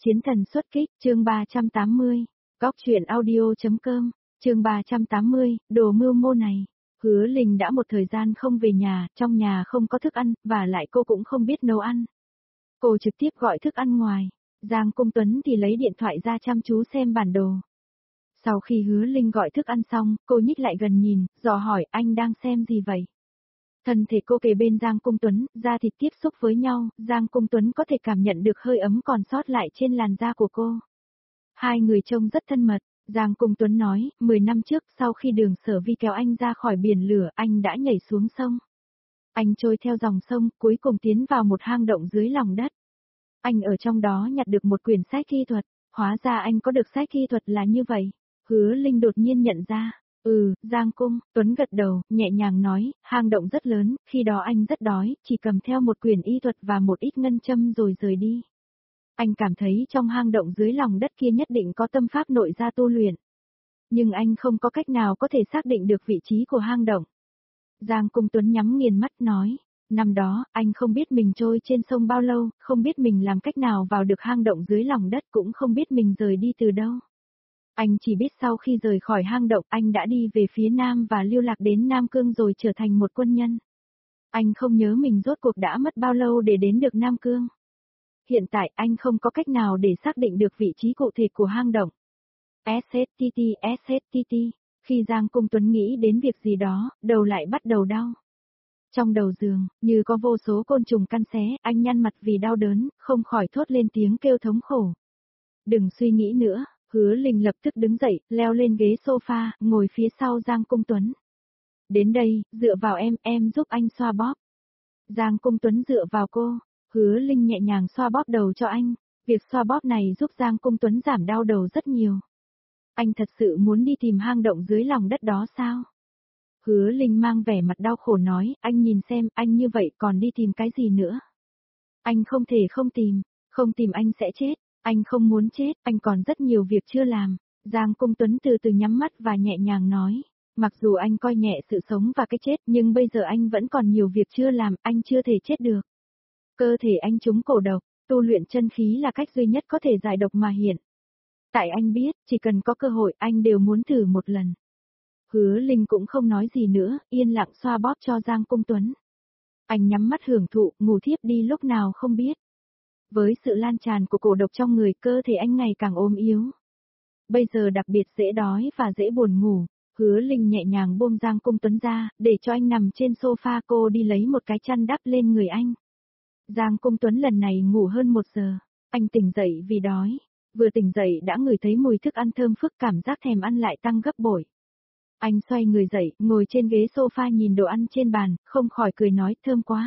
Chiến thần xuất kích, chương 380. Góc truyện audio.com, chương 380, đồ mưu mô này. Hứa Linh đã một thời gian không về nhà, trong nhà không có thức ăn, và lại cô cũng không biết nấu ăn. Cô trực tiếp gọi thức ăn ngoài. Giang Cung Tuấn thì lấy điện thoại ra chăm chú xem bản đồ. Sau khi Hứa Linh gọi thức ăn xong, cô nhích lại gần nhìn, dò hỏi anh đang xem gì vậy? Thân thể cô kề bên Giang Cung Tuấn, da thịt tiếp xúc với nhau, Giang Cung Tuấn có thể cảm nhận được hơi ấm còn sót lại trên làn da của cô. Hai người trông rất thân mật, Giang Cung Tuấn nói, 10 năm trước sau khi Đường Sở Vi kéo anh ra khỏi biển lửa, anh đã nhảy xuống sông. Anh trôi theo dòng sông, cuối cùng tiến vào một hang động dưới lòng đất. Anh ở trong đó nhặt được một quyển sách y thuật, hóa ra anh có được sách y thuật là như vậy. Hứa Linh đột nhiên nhận ra. Giang Cung Tuấn gật đầu, nhẹ nhàng nói, hang động rất lớn, khi đó anh rất đói, chỉ cầm theo một quyển y thuật và một ít ngân châm rồi rời đi. Anh cảm thấy trong hang động dưới lòng đất kia nhất định có tâm pháp nội gia tu luyện. Nhưng anh không có cách nào có thể xác định được vị trí của hang động. Giang Cung Tuấn nhắm nghiền mắt nói, năm đó, anh không biết mình trôi trên sông bao lâu, không biết mình làm cách nào vào được hang động dưới lòng đất, cũng không biết mình rời đi từ đâu. Anh chỉ biết sau khi rời khỏi hang động anh đã đi về phía Nam và lưu lạc đến Nam Cương rồi trở thành một quân nhân. Anh không nhớ mình rốt cuộc đã mất bao lâu để đến được Nam Cương. Hiện tại anh không có cách nào để xác định được vị trí cụ thể của hang động. SHTT. Khi Giang Cung Tuấn nghĩ đến việc gì đó, đầu lại bắt đầu đau. Trong đầu giường, như có vô số côn trùng căn xé, anh nhăn mặt vì đau đớn, không khỏi thốt lên tiếng kêu thống khổ. Đừng suy nghĩ nữa. Hứa Linh lập tức đứng dậy, leo lên ghế sofa, ngồi phía sau Giang Cung Tuấn. Đến đây, dựa vào em giúp anh xoa bóp. Giang Cung Tuấn dựa vào cô, Hứa Linh nhẹ nhàng xoa bóp đầu cho anh. Việc xoa bóp này giúp Giang Cung Tuấn giảm đau đầu rất nhiều. Anh thật sự muốn đi tìm hang động dưới lòng đất đó sao? Hứa Linh mang vẻ mặt đau khổ nói, anh nhìn xem, anh như vậy còn đi tìm cái gì nữa? Anh không thể không tìm anh sẽ chết. Anh không muốn chết, anh còn rất nhiều việc chưa làm. Giang Cung Tuấn từ từ nhắm mắt và nhẹ nhàng nói. Mặc dù anh coi nhẹ sự sống và cái chết, nhưng bây giờ anh vẫn còn nhiều việc chưa làm, anh chưa thể chết được. Cơ thể anh trúng cổ độc, tu luyện chân khí là cách duy nhất có thể giải độc mà hiện. Tại anh biết, chỉ cần có cơ hội anh đều muốn thử một lần. Hứa Linh cũng không nói gì nữa, yên lặng xoa bóp cho Giang Cung Tuấn. Anh nhắm mắt hưởng thụ, ngủ thiếp đi lúc nào không biết. Với sự lan tràn của cổ độc trong người, cơ thể anh ngày càng ốm yếu. Bây giờ đặc biệt dễ đói và dễ buồn ngủ. Hứa Linh nhẹ nhàng buông Giang Cung Tuấn ra, để cho anh nằm trên sofa, cô đi lấy một cái chăn đắp lên người anh. Giang Cung Tuấn lần này ngủ hơn 1 giờ. Anh tỉnh dậy vì đói. Vừa tỉnh dậy đã ngửi thấy mùi thức ăn thơm phức, cảm giác thèm ăn lại tăng gấp bội. Anh xoay người dậy, ngồi trên ghế sofa nhìn đồ ăn trên bàn, không khỏi cười nói, thơm quá.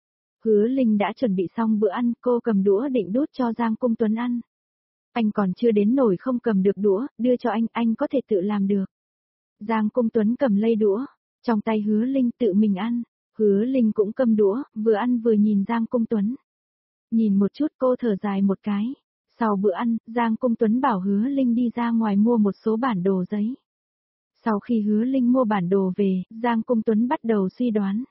Hứa Linh đã chuẩn bị xong bữa ăn, cô cầm đũa định đút cho Giang Cung Tuấn ăn. Anh còn chưa đến nổi không cầm được đũa, đưa cho anh có thể tự làm được. Giang Cung Tuấn cầm lấy đũa, trong tay Hứa Linh tự mình ăn. Hứa Linh cũng cầm đũa, vừa ăn vừa nhìn Giang Cung Tuấn. Nhìn một chút cô thở dài một cái. Sau bữa ăn, Giang Cung Tuấn bảo Hứa Linh đi ra ngoài mua một số bản đồ giấy. Sau khi Hứa Linh mua bản đồ về, Giang Cung Tuấn bắt đầu suy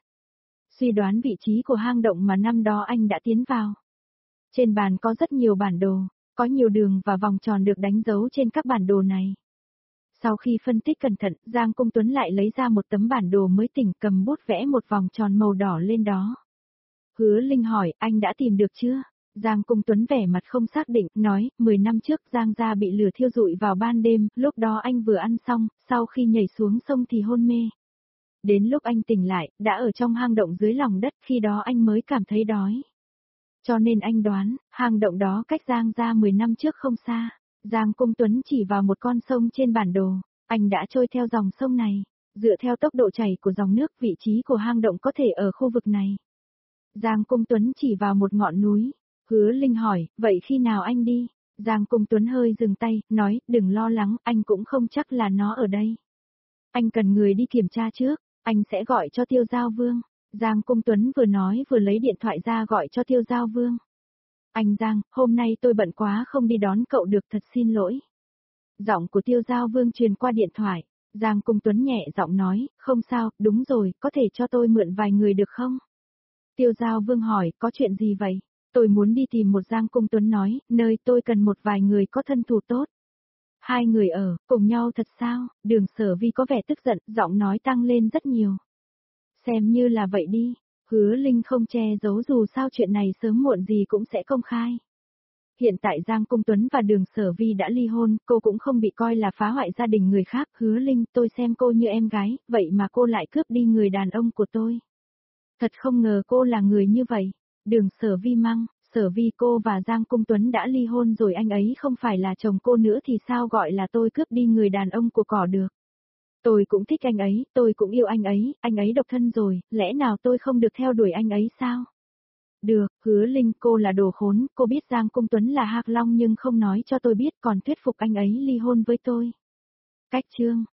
đoán vị trí của hang động mà năm đó anh đã tiến vào. Trên bàn có rất nhiều bản đồ, có nhiều đường và vòng tròn được đánh dấu trên các bản đồ này. Sau khi phân tích cẩn thận, Giang Cung Tuấn lại lấy ra một tấm bản đồ mới tỉnh, cầm bút vẽ một vòng tròn màu đỏ lên đó. Hứa Linh hỏi, anh đã tìm được chưa? Giang Cung Tuấn vẻ mặt không xác định, nói, 10 năm trước Giang gia bị lửa thiêu rụi vào ban đêm, lúc đó anh vừa ăn xong, sau khi nhảy xuống sông thì hôn mê. Đến lúc anh tỉnh lại, đã ở trong hang động dưới lòng đất, khi đó anh mới cảm thấy đói. Cho nên anh đoán, hang động đó cách Giang gia 10 năm trước không xa. Giang Cung Tuấn chỉ vào một con sông trên bản đồ, anh đã trôi theo dòng sông này. Dựa theo tốc độ chảy của dòng nước, vị trí của hang động có thể ở khu vực này. Giang Cung Tuấn chỉ vào một ngọn núi. Hứa Linh hỏi, vậy khi nào anh đi? Giang Cung Tuấn hơi dừng tay, nói, đừng lo lắng, anh cũng không chắc là nó ở đây. Anh cần người đi kiểm tra trước, anh sẽ gọi cho Tiêu Giao Vương. Giang Cung Tuấn vừa nói vừa lấy điện thoại ra gọi cho Tiêu Giao Vương. Anh Giang, hôm nay tôi bận quá không đi đón cậu được, thật xin lỗi. Giọng của Tiêu Giao Vương truyền qua điện thoại. Giang Cung Tuấn nhẹ giọng nói, không sao, đúng rồi, có thể cho tôi mượn vài người được không? Tiêu Giao Vương hỏi, có chuyện gì vậy? Tôi muốn đi tìm một Giang Cung Tuấn nói, nơi tôi cần một vài người có thân thủ tốt. Hai người ở, cùng nhau thật sao? Đường Sở Vi có vẻ tức giận, giọng nói tăng lên rất nhiều. Xem như là vậy đi, Hứa Linh không che giấu dù sao chuyện này sớm muộn gì cũng sẽ công khai. Hiện tại Giang Cung Tuấn và Đường Sở Vi đã ly hôn, cô cũng không bị coi là phá hoại gia đình người khác. Hứa Linh, tôi xem cô như em gái, vậy mà cô lại cướp đi người đàn ông của tôi. Thật không ngờ cô là người như vậy. Đường Sở Vi mắng, Sở Vi cô và Giang Cung Tuấn đã ly hôn rồi, anh ấy không phải là chồng cô nữa thì sao gọi là tôi cướp đi người đàn ông của cỏ được. Tôi cũng thích anh ấy, tôi cũng yêu anh ấy độc thân rồi, lẽ nào tôi không được theo đuổi anh ấy sao? Được, Hứa Linh, cô là đồ khốn, cô biết Giang Cung Tuấn là Hạc Long nhưng không nói cho tôi biết, còn thuyết phục anh ấy ly hôn với tôi. Cách chương